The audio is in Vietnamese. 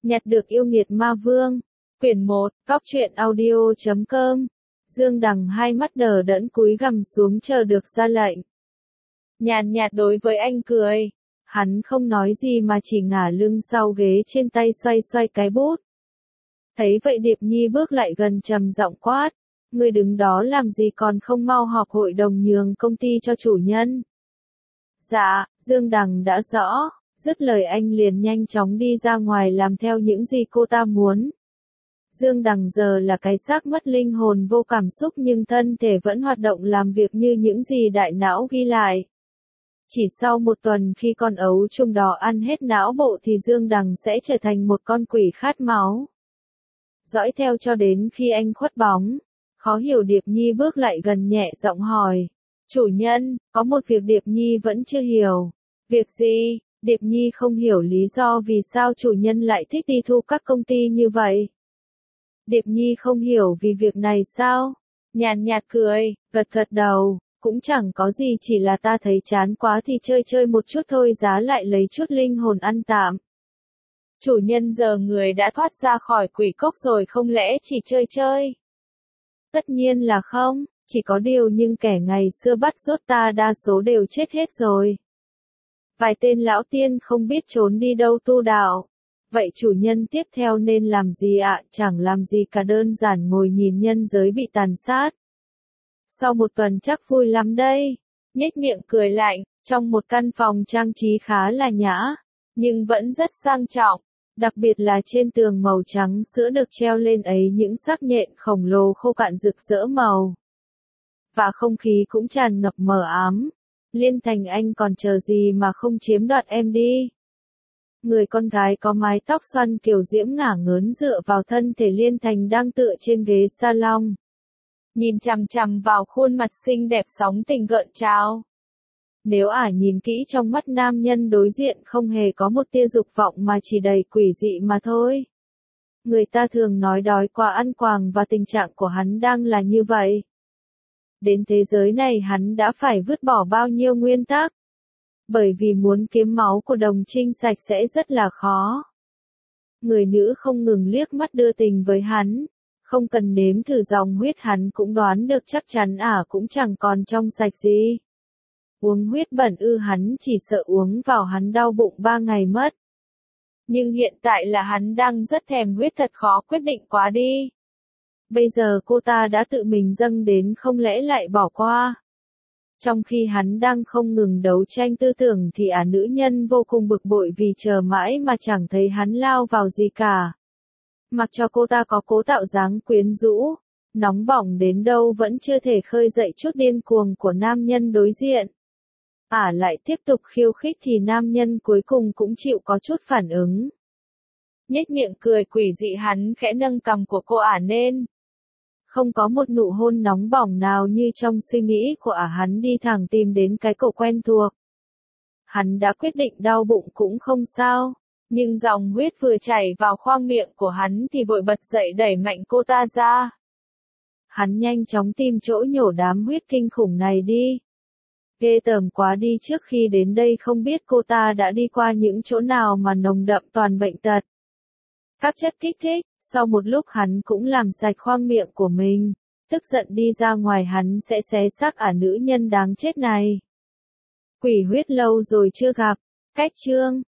Nhặt được yêu nghiệt ma vương. Quyển 1, Cóc truyện audio.com. Dương Đằng hai mắt đờ đẫn cúi gằm xuống chờ được ra lệnh. Nhàn nhạt đối với anh cười. Hắn không nói gì mà chỉ ngả lưng sau ghế trên tay xoay xoay cái bút. Thấy vậy Điệp Nhi bước lại gần trầm giọng quát. Ngươi đứng đó làm gì còn không mau họp hội đồng nhường công ty cho chủ nhân. Dạ, Dương Đằng đã rõ. Dứt lời anh liền nhanh chóng đi ra ngoài làm theo những gì cô ta muốn. Dương Đằng giờ là cái xác mất linh hồn vô cảm xúc nhưng thân thể vẫn hoạt động làm việc như những gì đại não ghi lại. Chỉ sau một tuần khi con ấu trùng đỏ ăn hết não bộ thì Dương Đằng sẽ trở thành một con quỷ khát máu. Dõi theo cho đến khi anh khuất bóng. Khó hiểu Điệp Nhi bước lại gần nhẹ giọng hỏi. Chủ nhân, có một việc Điệp Nhi vẫn chưa hiểu. Việc gì? Điệp Nhi không hiểu lý do vì sao chủ nhân lại thích đi thu các công ty như vậy. Điệp Nhi không hiểu vì việc này sao? Nhàn nhạt cười, gật gật đầu, cũng chẳng có gì chỉ là ta thấy chán quá thì chơi một chút thôi giá lại lấy chút linh hồn ăn tạm. Chủ nhân giờ người đã thoát ra khỏi quỷ cốc rồi không lẽ chỉ chơi? Tất nhiên là không, chỉ có điều nhưng kẻ ngày xưa bắt rốt ta đa số đều chết hết rồi. Vài tên lão tiên không biết trốn đi đâu tu đạo. Vậy chủ nhân tiếp theo nên làm gì ạ? Chẳng làm gì cả đơn giản ngồi nhìn nhân giới bị tàn sát. Sau một tuần chắc vui lắm đây. Nhếch miệng cười lạnh, trong một căn phòng trang trí khá là nhã, nhưng vẫn rất sang trọng. Đặc biệt là trên tường màu trắng sữa được treo lên ấy những sắc nhện khổng lồ khô cạn rực rỡ màu. Và không khí cũng tràn ngập mờ ám. Liên Thành anh còn chờ gì mà không chiếm đoạt em đi. Người con gái có mái tóc xoăn kiểu diễm ngả ngớn dựa vào thân thể Liên Thành đang tựa trên ghế salon. Nhìn chằm chằm vào khuôn mặt xinh đẹp sóng tình gợn trao. Nếu nhìn kỹ trong mắt nam nhân đối diện không hề có một tia dục vọng mà chỉ đầy quỷ dị mà thôi. Người ta thường nói đói quá ăn quàng và tình trạng của hắn đang là như vậy. Đến thế giới này hắn đã phải vứt bỏ bao nhiêu nguyên tắc. Bởi vì muốn kiếm máu của đồng trinh sạch sẽ rất là khó. Người nữ không ngừng liếc mắt đưa tình với hắn. Không cần nếm thử dòng huyết hắn cũng đoán được chắc chắn cũng chẳng còn trong sạch gì. Uống huyết bẩn hắn chỉ sợ uống vào hắn đau bụng 3 ngày mất. Nhưng hiện tại là hắn đang rất thèm huyết thật khó quyết định quá đi. Bây giờ cô ta đã tự mình dâng đến không lẽ lại bỏ qua. Trong khi hắn đang không ngừng đấu tranh tư tưởng thì nữ nhân vô cùng bực bội vì chờ mãi mà chẳng thấy hắn lao vào gì cả. Mặc cho cô ta có cố tạo dáng quyến rũ, nóng bỏng đến đâu vẫn chưa thể khơi dậy chút điên cuồng của nam nhân đối diện. Lại tiếp tục khiêu khích thì nam nhân cuối cùng cũng chịu có chút phản ứng. Nhếch miệng cười quỷ dị hắn khẽ nâng cằm của cô nên. Không có một nụ hôn nóng bỏng nào như trong suy nghĩ của hắn đi thẳng tìm đến cái cổ quen thuộc. Hắn đã quyết định đau bụng cũng không sao, nhưng dòng huyết vừa chảy vào khoang miệng của hắn thì vội bật dậy đẩy mạnh cô ta ra. Hắn nhanh chóng tìm chỗ nhổ đám huyết kinh khủng này đi. Ghê tởm quá đi, trước khi đến đây không biết cô ta đã đi qua những chỗ nào mà nồng đậm toàn bệnh tật. Các chất kích thích, sau một lúc hắn cũng làm sạch khoang miệng của mình, tức giận đi ra ngoài hắn sẽ xé xác nữ nhân đáng chết này. Quỷ huyết lâu rồi chưa gặp, cách chương.